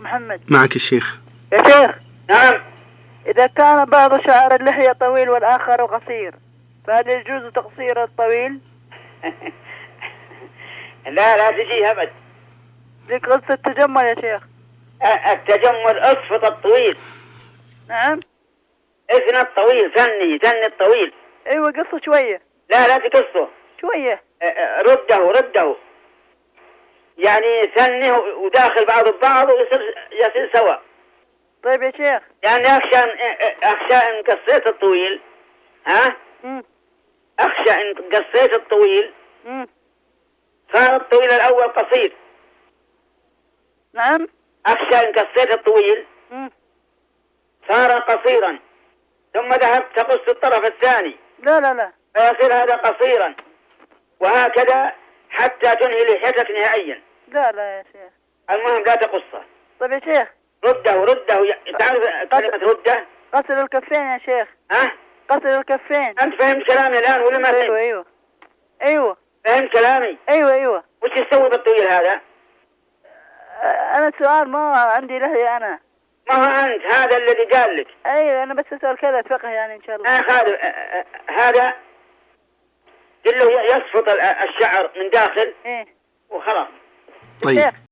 محمد. معك الشيخ. يا شيخ. نعم. إذا كان بعض شعر اللحية طويل والآخر قصير فهل يجوز تقصير الطويل؟ لا تجي أبد. دي قصة التجمل يا شيخ. التجمل اصفط الطويل. نعم. اثنى الطويل، ثني الطويل. ايوه قصه شوية. لا تقصه شوية. رده يعني ثنه وداخل بعض البعض ويصير سوا. طيب يا شيخ. يعني اخشى ان قصيت الطويل. ها؟ اخشى ان قصيت الطويل صار الطويل الاول قصير. نعم. اخشى ان قصيت الطويل صار قصيرا ثم ذهبت تقص الطرف الثاني. لا فيصير هذا قصيرا وهكذا حتى تنهي لحيتك نهائيا. لا يا شيخ. المهم لا تقصه. طيب يا شيخ. رده تعرف كلمة رده؟ غسل الكفين يا شيخ. ها؟ غسل الكفين. أنت فهمت كلامي الآن ولا ما فهمت؟ أيوه. فهمت كلامي؟ أيوه. وش يسوي بالطويل هذا؟ أنا السؤال ما عندي لحية أنا. ما هو أنت هذا الذي قال لك. أيوه أنا بس أسأل كذا فقه يعني إن شاء الله. هذا كله يصفط الشعر من داخل. إيه. وخلاص. طيب.